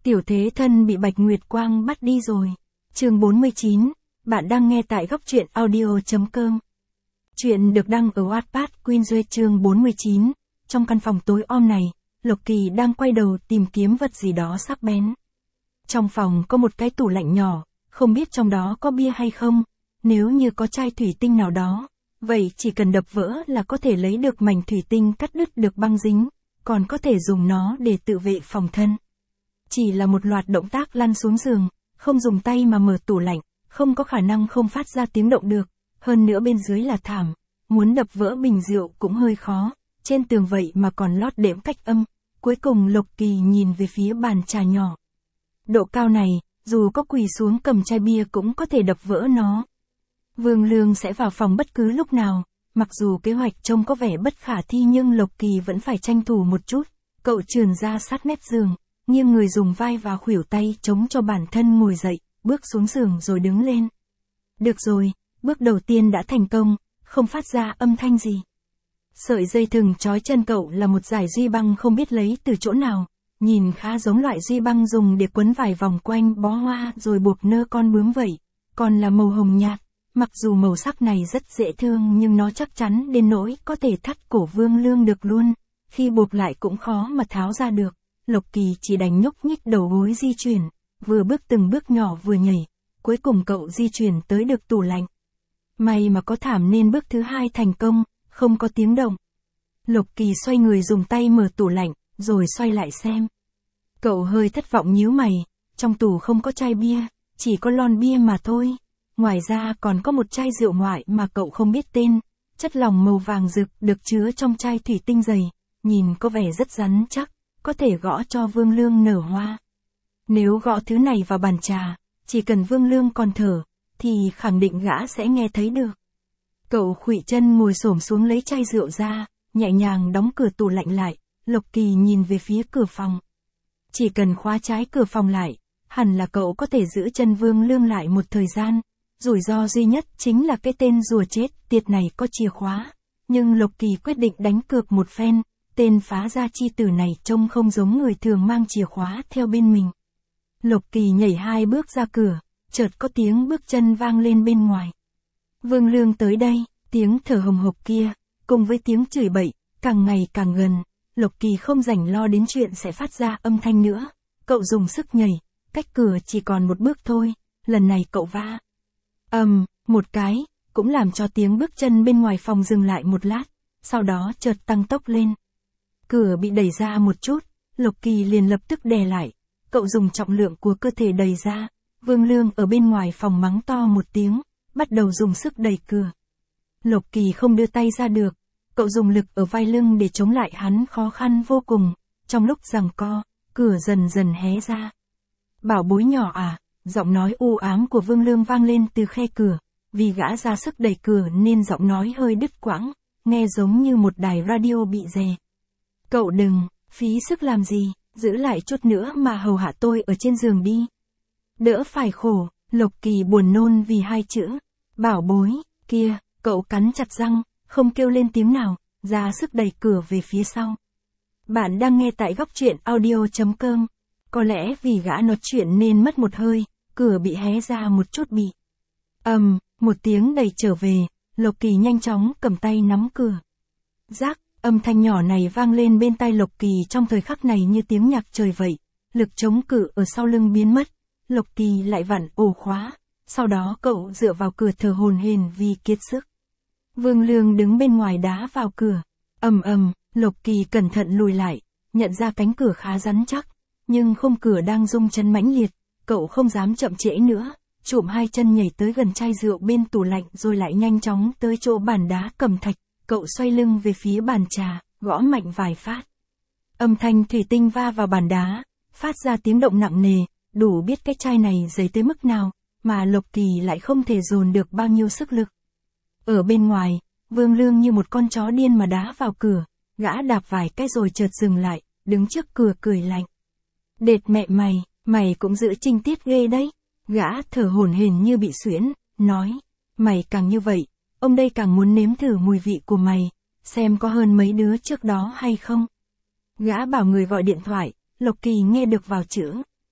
Tiểu thế thân bị Bạch Nguyệt Quang bắt đi rồi. Chương 49, bạn đang nghe tại góc truyện audio.com. Chuyện được đăng ở Wattpad Queensway chương 49. Trong căn phòng tối om này, Lộc Kỳ đang quay đầu tìm kiếm vật gì đó sắc bén. Trong phòng có một cái tủ lạnh nhỏ, không biết trong đó có bia hay không. Nếu như có chai thủy tinh nào đó, vậy chỉ cần đập vỡ là có thể lấy được mảnh thủy tinh cắt đứt được băng dính, còn có thể dùng nó để tự vệ phòng thân. Chỉ là một loạt động tác lăn xuống giường, không dùng tay mà mở tủ lạnh, không có khả năng không phát ra tiếng động được, hơn nữa bên dưới là thảm, muốn đập vỡ bình rượu cũng hơi khó, trên tường vậy mà còn lót đệm cách âm. Cuối cùng Lộc Kỳ nhìn về phía bàn trà nhỏ. Độ cao này, dù có quỳ xuống cầm chai bia cũng có thể đập vỡ nó. Vương Lương sẽ vào phòng bất cứ lúc nào, mặc dù kế hoạch trông có vẻ bất khả thi nhưng Lộc Kỳ vẫn phải tranh thủ một chút. Cậu trườn ra sát mép giường, nghiêng người dùng vai và khuỷu tay chống cho bản thân ngồi dậy, bước xuống giường rồi đứng lên. Được rồi, bước đầu tiên đã thành công, không phát ra âm thanh gì. Sợi dây thừng trói chân cậu là một dải duy băng không biết lấy từ chỗ nào, nhìn khá giống loại duy băng dùng để quấn vài vòng quanh bó hoa rồi buộc nơ con bướm vậy, còn là màu hồng nhạt. Mặc dù màu sắc này rất dễ thương nhưng nó chắc chắn đến nỗi có thể thắt cổ Vương Lương được luôn, khi buộc lại cũng khó mà tháo ra được. Lộc Kỳ chỉ đành nhúc nhích đầu gối di chuyển, vừa bước từng bước nhỏ vừa nhảy, cuối cùng cậu di chuyển tới được tủ lạnh. May mà có thảm nên bước thứ hai thành công, không có tiếng động. Lộc Kỳ xoay người dùng tay mở tủ lạnh, rồi xoay lại xem. Cậu hơi thất vọng nhíu mày, trong tủ không có chai bia, chỉ có lon bia mà thôi. Ngoài ra còn có một chai rượu ngoại mà cậu không biết tên, chất lỏng màu vàng rực được chứa trong chai thủy tinh dày, nhìn có vẻ rất rắn chắc, có thể gõ cho Vương Lương nở hoa. Nếu gõ thứ này vào bàn trà, chỉ cần Vương Lương còn thở, thì khẳng định gã sẽ nghe thấy được. Cậu khuỵu chân ngồi xổm xuống lấy chai rượu ra, nhẹ nhàng đóng cửa tủ lạnh lại, Lộc Kỳ nhìn về phía cửa phòng. Chỉ cần khóa trái cửa phòng lại, hẳn là cậu có thể giữ chân Vương Lương lại một thời gian. Rủi ro duy nhất chính là cái tên rùa chết tiệt này có chìa khóa. Nhưng Lộc Kỳ quyết định đánh cược một phen, tên phá gia chi tử này trông không giống người thường mang chìa khóa theo bên mình. Lộc Kỳ nhảy 2 bước ra cửa, chợt có tiếng bước chân vang lên bên ngoài. Vương Lương tới đây, tiếng thở hồng hộc kia, cùng với tiếng chửi bậy, càng ngày càng gần. Lộc Kỳ không rảnh lo đến chuyện sẽ phát ra âm thanh nữa. Cậu dùng sức nhảy, cách cửa chỉ còn một bước thôi, lần này cậu va. Một cái, cũng làm cho tiếng bước chân bên ngoài phòng dừng lại một lát, sau đó chợt tăng tốc lên. Cửa bị đẩy ra một chút, Lộc Kỳ liền lập tức đè lại, cậu dùng trọng lượng của cơ thể đẩy ra. Vương Lương ở bên ngoài phòng mắng to một tiếng, bắt đầu dùng sức đẩy cửa. Lộc Kỳ không đưa tay ra được, cậu dùng lực ở vai lưng để chống lại hắn khó khăn vô cùng, trong lúc giằng co, cửa dần dần hé ra. Bảo bối nhỏ à? Giọng nói u ám của Vương Lương vang lên từ khe cửa, vì gã ra sức đẩy cửa nên giọng nói hơi đứt quãng, nghe giống như một đài radio bị rè. Cậu đừng, phí sức làm gì, giữ lại chút nữa mà hầu hạ tôi ở trên giường đi. Đỡ phải khổ, Lộc Kỳ buồn nôn vì 2 chữ. Bảo bối, kia, cậu cắn chặt răng, không kêu lên tiếng nào, ra sức đẩy cửa về phía sau. Bạn đang nghe tại góc truyện audio.com. Có lẽ vì gã nói chuyện nên mất một hơi, cửa bị hé ra một chút bị. Một tiếng đẩy trở về, Lộc Kỳ nhanh chóng cầm tay nắm cửa. Rác, âm thanh nhỏ này vang lên bên tai Lộc Kỳ trong thời khắc này như tiếng nhạc trời vậy. Lực chống cự ở sau lưng biến mất, Lộc Kỳ lại vặn ổ khóa, sau đó cậu dựa vào cửa thở hổn hển vì kiệt sức. Vương Lương đứng bên ngoài đá vào cửa. Lộc Kỳ cẩn thận lùi lại, nhận ra cánh cửa khá rắn chắc, nhưng khung cửa đang rung chân mãnh liệt. Cậu không dám chậm trễ nữa, chụm 2 chân nhảy tới gần chai rượu bên tủ lạnh rồi lại nhanh chóng tới chỗ bàn đá cẩm thạch. Cậu xoay lưng về phía bàn trà, gõ mạnh vài phát. Âm thanh thủy tinh va vào bàn đá, phát ra tiếng động nặng nề, đủ biết cái chai này dày tới mức nào, mà Lộc Kỳ lại không thể dồn được bao nhiêu sức lực. Ở bên ngoài, Vương Lương như một con chó điên mà đá vào cửa, gã đạp vài cái rồi chợt dừng lại, đứng trước cửa cười lạnh. Đệt mẹ mày cũng giữ trinh tiết ghê đấy. Gã thở hổn hển như bị suyễn, nói, mày càng như vậy, ông đây càng muốn nếm thử mùi vị của mày, xem có hơn mấy đứa trước đó hay không. Gã bảo người gọi điện thoại, Lộc Kỳ nghe được vào chữ.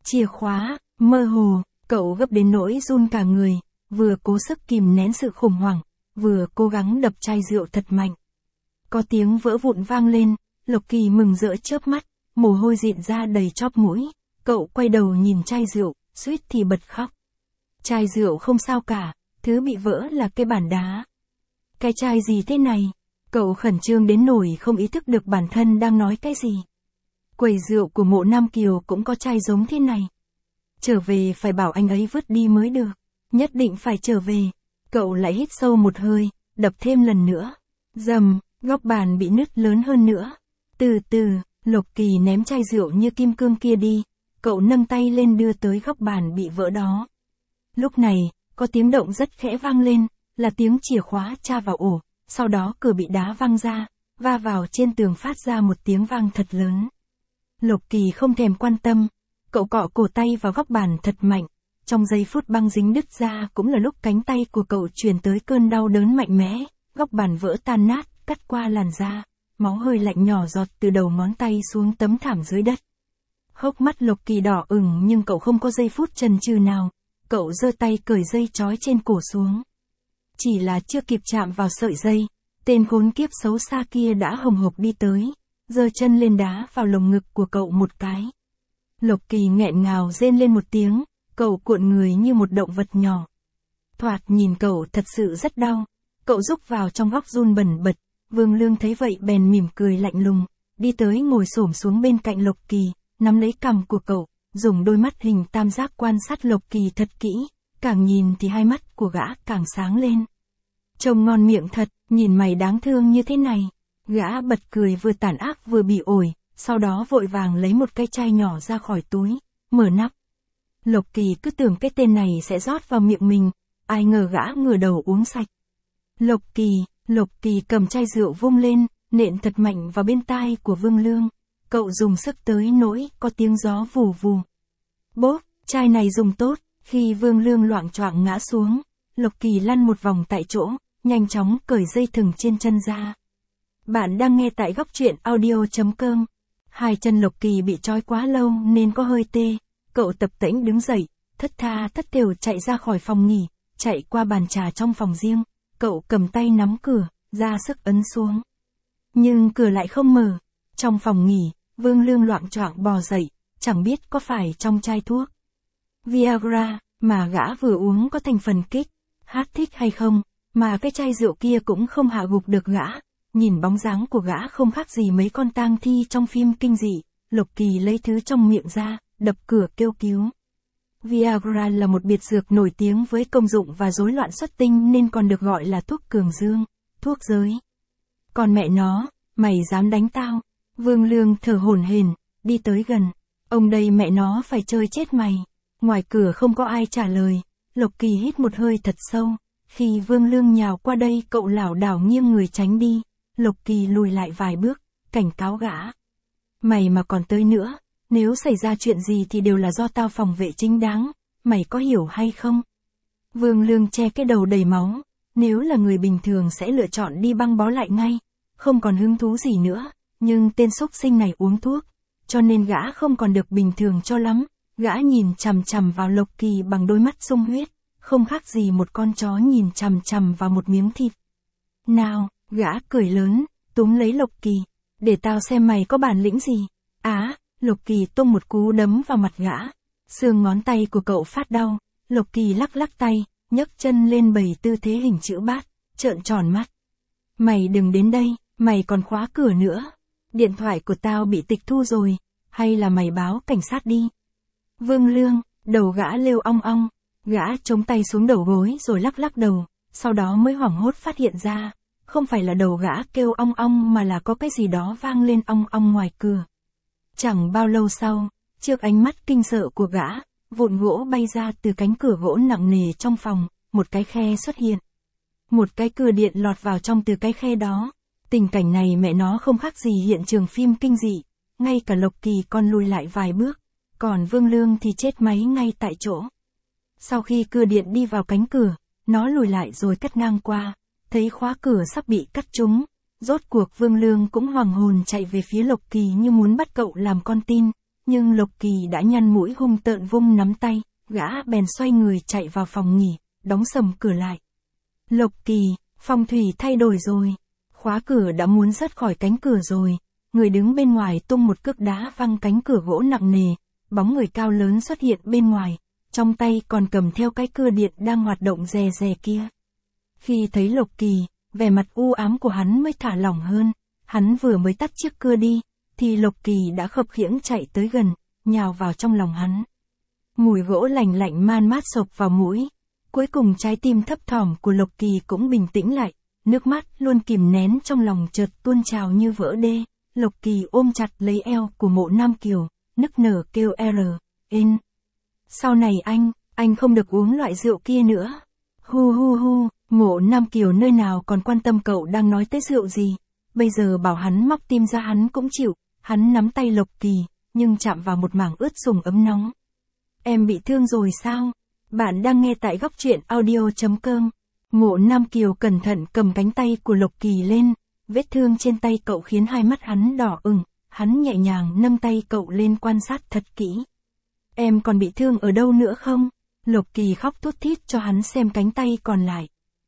Chìa khóa, mơ hồ, cậu gấp đến nỗi run cả người, vừa cố sức kìm nén sự khủng hoảng, vừa cố gắng đập chai rượu thật mạnh. Có tiếng vỡ vụn vang lên, Lộc Kỳ mừng rỡ chớp mắt, mồ hôi rịn ra đầy chóp mũi, cậu quay đầu nhìn chai rượu, suýt thì bật khóc. Chai rượu không sao cả, thứ bị vỡ là cái bàn đá. Cái chai gì thế này? Cậu khẩn trương đến nỗi không ý thức được bản thân đang nói cái gì. Quầy rượu của Mộ Nam Kiều cũng có chai giống thế này. Trở về phải bảo anh ấy vứt đi mới được. Nhất định phải trở về. Cậu lại hít sâu một hơi, đập thêm lần nữa. Rầm, góc bàn bị nứt lớn hơn nữa. Từ từ, Lộc Kỳ ném chai rượu như kim cương kia đi. Cậu nâng tay lên đưa tới góc bàn bị vỡ đó. Lúc này, có tiếng động rất khẽ vang lên, là tiếng chìa khóa tra vào ổ. Sau đó cửa bị đá văng ra, va vào trên tường phát ra một tiếng vang thật lớn. Lộc Kỳ không thèm quan tâm, cậu cọ cổ tay vào góc bàn thật mạnh. Trong giây phút băng dính đứt ra cũng là lúc cánh tay của cậu truyền tới cơn đau đớn mạnh mẽ, góc bàn vỡ tan nát, cắt qua làn da, máu hơi lạnh nhỏ giọt từ đầu ngón tay xuống tấm thảm dưới đất. Hốc mắt Lộc Kỳ đỏ ửng nhưng cậu không có giây phút chần chừ nào, cậu giơ tay cởi dây trói trên cổ xuống. Chỉ là chưa kịp chạm vào sợi dây, tên khốn kiếp xấu xa kia đã hồng hộc đi tới, giơ chân lên đá vào lồng ngực của cậu một cái. Lộc Kỳ nghẹn ngào rên lên một tiếng, cậu cuộn người như một động vật nhỏ. Thoạt nhìn cậu thật sự rất đau, cậu rúc vào trong góc run bần bật, Vương Lương thấy vậy bèn mỉm cười lạnh lùng, đi tới ngồi xổm xuống bên cạnh Lộc Kỳ, nắm lấy cằm của cậu, dùng đôi mắt hình tam giác quan sát Lộc Kỳ thật kỹ, càng nhìn thì hai mắt của gã càng sáng lên. Trông ngon miệng thật, nhìn mày đáng thương như thế này. Gã bật cười vừa tàn ác vừa bị ổi, sau đó vội vàng lấy một cái chai nhỏ ra khỏi túi, mở nắp. Lộc Kỳ cứ tưởng cái tên này sẽ rót vào miệng mình, ai ngờ gã ngửa đầu uống sạch. Lộc Kỳ cầm chai rượu vung lên, nện thật mạnh vào bên tai của Vương Lương. Cậu dùng sức tới nỗi có tiếng gió vù vù. Bốp, chai này dùng tốt, khi Vương Lương loạng choạng ngã xuống, Lộc Kỳ lăn một vòng tại chỗ, nhanh chóng cởi dây thừng trên chân ra. Bạn đang nghe tại góc truyện audio.com. Hai chân Lộc Kỳ bị trói quá lâu nên có hơi tê, cậu tập tễnh đứng dậy, thất tha thất thểu chạy ra khỏi phòng nghỉ, chạy qua bàn trà trong phòng riêng, cậu cầm tay nắm cửa, ra sức ấn xuống. Nhưng cửa lại không mở. Trong phòng nghỉ, Vương Lương loạng choạng bò dậy, chẳng biết có phải trong chai thuốc Viagra mà gã vừa uống có thành phần kích thích hay không, mà cái chai rượu kia cũng không hạ gục được gã. Nhìn bóng dáng của gã không khác gì mấy con tang thi trong phim kinh dị, Lộc Kỳ lấy thứ trong miệng ra, đập cửa kêu cứu. Viagra là một biệt dược nổi tiếng với công dụng và rối loạn xuất tinh nên còn được gọi là thuốc cường dương, thuốc giới. Còn mẹ nó, mày dám đánh tao? Vương Lương thở hổn hển, đi tới gần. Ông đây mẹ nó phải chơi chết mày. Ngoài cửa không có ai trả lời, Lộc Kỳ hít một hơi thật sâu. Khi Vương Lương nhào qua đây cậu lảo đảo nghiêng người tránh đi. Lộc Kỳ lùi lại vài bước, cảnh cáo gã. Mày mà còn tới nữa, nếu xảy ra chuyện gì thì đều là do tao phòng vệ chính đáng, mày có hiểu hay không? Vương Lương che cái đầu đầy máu, nếu là người bình thường sẽ lựa chọn đi băng bó lại ngay, không còn hứng thú gì nữa, nhưng tên xúc sinh này uống thuốc, cho nên gã không còn được bình thường cho lắm, gã nhìn chằm chằm vào Lộc Kỳ bằng đôi mắt sung huyết, không khác gì một con chó nhìn chằm chằm vào một miếng thịt. Nào, gã cười lớn, túm lấy Lộc Kỳ, để tao xem mày có bản lĩnh gì. Lộc Kỳ tung một cú đấm vào mặt gã, xương ngón tay của cậu phát đau, Lộc Kỳ lắc lắc tay, nhấc chân lên bày tư thế hình chữ bát, trợn tròn mắt. Mày đừng đến đây, mày còn khóa cửa nữa. Điện thoại của tao bị tịch thu rồi, hay là mày báo cảnh sát đi. Vương Lương, đầu gã lêu ong ong, gã chống tay xuống đầu gối rồi lắc lắc đầu, sau đó mới hoảng hốt phát hiện ra, không phải là đầu gã kêu ong ong mà là có cái gì đó vang lên ong ong ngoài cửa. Chẳng bao lâu sau, trước ánh mắt kinh sợ của gã, vụn gỗ bay ra từ cánh cửa gỗ nặng nề trong phòng, một cái khe xuất hiện. Một cái cưa điện lọt vào trong từ cái khe đó. Tình cảnh này mẹ nó không khác gì hiện trường phim kinh dị, ngay cả Lộc Kỳ còn lùi lại vài bước, còn Vương Lương thì chết máy ngay tại chỗ. Sau khi cưa điện đi vào cánh cửa, nó lùi lại rồi cắt ngang qua, thấy khóa cửa sắp bị cắt trúng, rốt cuộc Vương Lương cũng hoàng hồn chạy về phía Lộc Kỳ như muốn bắt cậu làm con tin, nhưng Lộc Kỳ đã nhăn mũi hung tợn vung nắm tay, gã bèn xoay người chạy vào phòng nghỉ, đóng sầm cửa lại. Lộc Kỳ, phong thủy thay đổi rồi. Khóa cửa đã muốn rớt khỏi cánh cửa rồi. Người đứng bên ngoài tung một cước đá văng cánh cửa gỗ nặng nề, bóng người cao lớn xuất hiện bên ngoài, trong tay còn cầm theo cái cưa điện đang hoạt động rè rè kia. Khi thấy Lộc Kỳ, vẻ mặt u ám của hắn mới thả lỏng hơn, hắn vừa mới tắt chiếc cưa đi, thì Lộc Kỳ đã khập khiễng chạy tới gần, nhào vào trong lòng hắn. Mùi gỗ lạnh lạnh man mát xộc vào mũi. Cuối cùng trái tim thấp thỏm của Lộc Kỳ cũng bình tĩnh lại, nước mắt luôn kìm nén trong lòng chợt tuôn trào như vỡ đê. Lộc Kỳ ôm chặt lấy eo của Mộ Nam Kiều, nức nở kêu "N. Sau này anh không được uống loại rượu kia nữa." Hu hu hu, Mộ Nam Kiều nơi nào còn quan tâm cậu đang nói tới rượu gì, bây giờ bảo hắn móc tim ra hắn cũng chịu, hắn nắm tay Lộc Kỳ, nhưng chạm vào một mảng ướt sùng ấm nóng. "Em bị thương rồi sao?" Bạn đang nghe tại Góc Truyện Audio.com. Mộ Nam Kiều cẩn thận cầm cánh tay của Lộc Kỳ lên, vết thương trên tay cậu khiến hai mắt hắn đỏ ửng, hắn nhẹ nhàng nâng tay cậu lên quan sát thật kỹ. "Em còn bị thương ở đâu nữa không?" Lộc Kỳ khóc thút thít cho hắn xem cánh tay còn lại.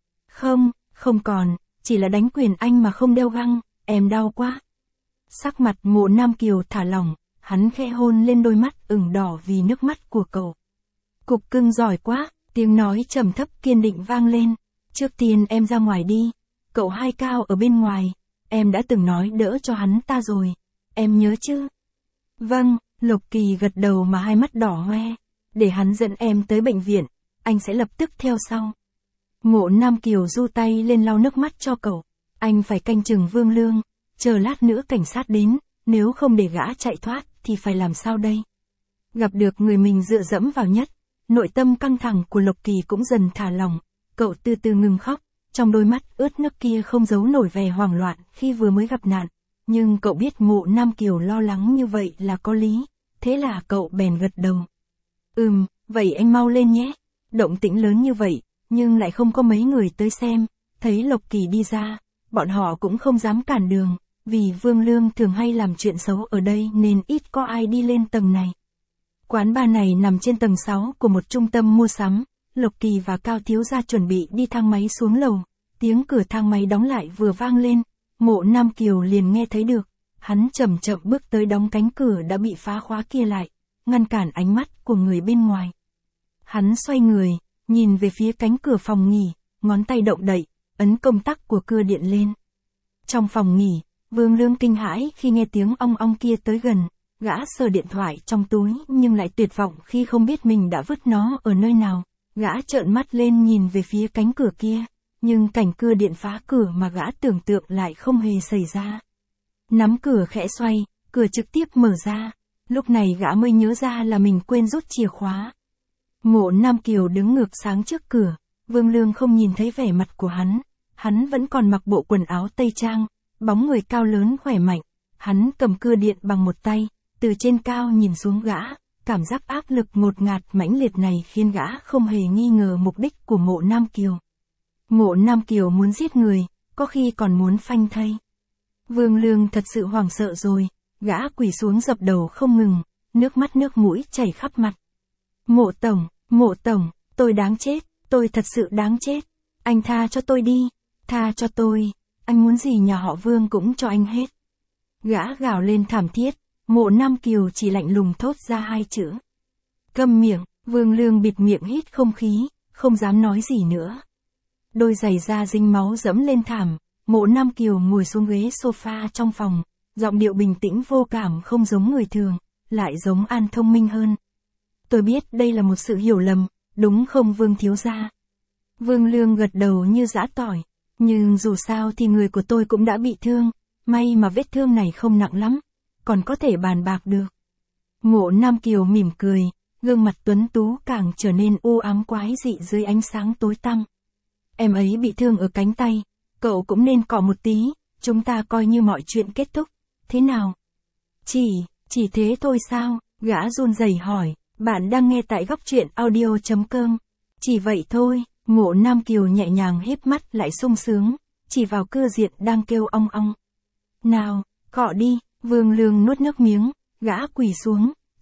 Không còn, chỉ là đánh quyền anh mà không đeo găng, em đau quá." Sắc mặt Mộ Nam Kiều thả lỏng, hắn khẽ hôn lên đôi mắt ửng đỏ vì nước mắt của cậu. "Cục cưng giỏi quá," tiếng nói trầm thấp kiên định vang lên. "Trước tiên em ra ngoài đi, cậu hai cao ở bên ngoài, em đã từng nói đỡ cho hắn ta rồi, em nhớ chứ?" "Vâng," Lộc Kỳ gật đầu mà hai mắt đỏ hoe. "Để hắn dẫn em tới bệnh viện, anh sẽ lập tức theo sau." Mộ Nam Kiều giơ tay lên lau nước mắt cho cậu. "Anh phải canh chừng Vương Lương, chờ lát nữa cảnh sát đến, nếu không để gã chạy thoát thì phải làm sao đây?" Gặp được người mình dựa dẫm vào nhất, nội tâm căng thẳng của Lộc Kỳ cũng dần thả lỏng, cậu từ từ ngừng khóc, trong đôi mắt ướt nước kia không giấu nổi vẻ hoảng loạn khi vừa mới gặp nạn, nhưng cậu biết Mộ Nam Kiều lo lắng như vậy là có lý, thế là cậu bèn gật đầu. Vậy anh mau lên nhé." Động tĩnh lớn như vậy, nhưng lại không có mấy người tới xem, thấy Lộc Kỳ đi ra, bọn họ cũng không dám cản đường, vì Vương Lương thường hay làm chuyện xấu ở đây nên ít có ai đi lên tầng này. Quán bar này nằm trên tầng 6 của một trung tâm mua sắm, Lộc Kỳ và Cao thiếu gia chuẩn bị đi thang máy xuống lầu, tiếng cửa thang máy đóng lại vừa vang lên, Mộ Nam Kiều liền nghe thấy được, hắn chậm chậm bước tới đóng cánh cửa đã bị phá khóa kia lại, ngăn cản ánh mắt của người bên ngoài. Hắn xoay người, nhìn về phía cánh cửa phòng nghỉ, ngón tay động đậy, ấn công tắc của cưa điện lên. Trong phòng nghỉ, Vương Lương kinh hãi khi nghe tiếng ong ong kia tới gần, gã sờ điện thoại trong túi nhưng lại tuyệt vọng khi không biết mình đã vứt nó ở nơi nào. Gã trợn mắt lên nhìn về phía cánh cửa kia, nhưng cảnh cưa điện phá cửa mà gã tưởng tượng lại không hề xảy ra. Nắm cửa khẽ xoay, cửa trực tiếp mở ra, lúc này gã mới nhớ ra là mình quên rút chìa khóa. Mộ Nam Kiều đứng ngược sáng trước cửa, Vương Lương không nhìn thấy vẻ mặt của hắn vẫn còn mặc bộ quần áo tây trang, bóng người cao lớn khỏe mạnh, hắn cầm cưa điện bằng một tay, từ trên cao nhìn xuống gã, cảm giác áp lực ngột ngạt mãnh liệt này khiến gã không hề nghi ngờ mục đích của Mộ Nam Kiều. Mộ Nam Kiều muốn giết người, có khi còn muốn phanh thây. Vương Lương thật sự hoảng sợ rồi, gã quỳ xuống dập đầu không ngừng, nước mắt nước mũi chảy khắp mặt. Mộ Tổng, tôi đáng chết, tôi thật sự đáng chết, anh tha cho tôi đi, tha cho tôi, anh muốn gì nhà họ Vương cũng cho anh hết." Gã gào lên thảm thiết, Mộ Nam Kiều chỉ lạnh lùng thốt ra hai chữ. "Câm miệng." Vương Lương bịt miệng hít không khí, không dám nói gì nữa. Đôi giày da dính máu dẫm lên thảm, Mộ Nam Kiều ngồi xuống ghế sofa trong phòng, giọng điệu bình tĩnh vô cảm không giống người thường, lại giống An thông minh hơn. "Tôi biết đây là một sự hiểu lầm, đúng không Vương thiếu gia?" Vương Lương gật đầu như giã tỏi, "Nhưng dù sao thì người của tôi cũng đã bị thương, may mà vết thương này không nặng lắm, còn có thể bàn bạc được." Mộ Nam Kiều mỉm cười, gương mặt tuấn tú càng trở nên u ám quái dị dưới ánh sáng tối tăm. "Em ấy bị thương ở cánh tay, cậu cũng nên cọ một tí, chúng ta coi như mọi chuyện kết thúc, thế nào?" Chỉ thế thôi sao?" Gã run rẩy hỏi. Bạn đang nghe tại Góc Truyện Audio.com. "Chỉ vậy thôi." Mộ Nam Kiều nhẹ nhàng híp mắt lại sung sướng, chỉ vào cưa điện đang kêu ong ong. "Nào, cọ đi." Vương Lương nuốt nước miếng, gã quỳ xuống,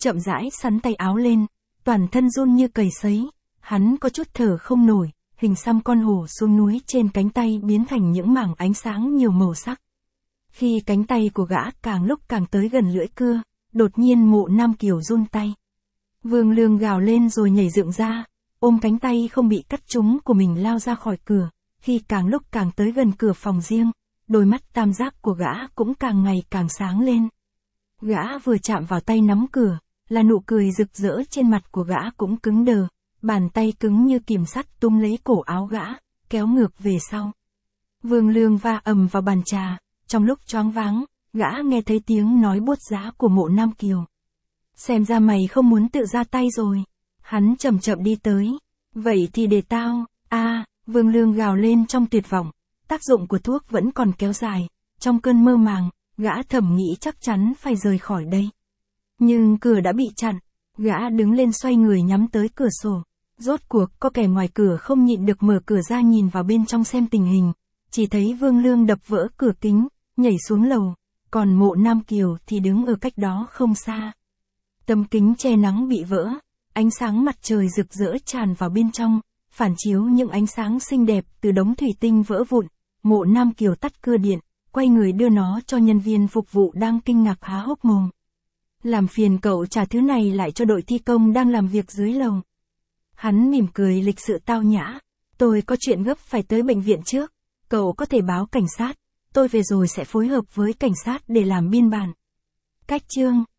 chậm rãi sắn tay áo lên, toàn thân run như cầy sấy, hắn có chút thở không nổi, hình xăm con hổ xuống núi trên cánh tay biến thành những mảng ánh sáng nhiều màu sắc. Khi cánh tay của gã càng lúc càng tới gần lưỡi cưa, đột nhiên Mộ Nam Kiều run tay. Vương Lương gào lên rồi nhảy dựng ra, ôm cánh tay không bị cắt trúng của mình lao ra khỏi cửa, khi càng lúc càng tới gần cửa phòng riêng, đôi mắt tam giác của gã cũng càng ngày càng sáng lên. Gã vừa chạm vào tay nắm cửa, là nụ cười rực rỡ trên mặt của gã cũng cứng đờ, bàn tay cứng như kìm sắt túm lấy cổ áo gã, kéo ngược về sau. Vương Lương va ầm vào bàn trà, trong lúc choáng váng, gã nghe thấy tiếng nói buốt giá của Mộ Nam Kiều. Xem ra mày không muốn tự ra tay rồi. Hắn chậm chậm đi tới. Vậy thì để tao, Vương Lương gào lên trong tuyệt vọng. Tác dụng của thuốc vẫn còn kéo dài. Trong cơn mơ màng, gã thầm nghĩ chắc chắn phải rời khỏi đây. Nhưng cửa đã bị chặn. Gã đứng lên xoay người nhắm tới cửa sổ. Rốt cuộc có kẻ ngoài cửa không nhịn được mở cửa ra nhìn vào bên trong xem tình hình. Chỉ thấy Vương Lương đập vỡ cửa kính, nhảy xuống lầu. Còn Mộ Nam Kiều thì đứng ở cách đó không xa. Tấm kính che nắng bị vỡ, ánh sáng mặt trời rực rỡ tràn vào bên trong, phản chiếu những ánh sáng xinh đẹp từ đống thủy tinh vỡ vụn. Mộ Nam Kiều tắt cưa điện, quay người đưa nó cho nhân viên phục vụ đang kinh ngạc há hốc mồm. Làm phiền cậu trả thứ này lại cho đội thi công đang làm việc dưới lầu. Hắn mỉm cười lịch sự tao nhã. Tôi có chuyện gấp phải tới bệnh viện trước, cậu có thể báo cảnh sát, tôi về rồi sẽ phối hợp với cảnh sát để làm biên bản. Cách chương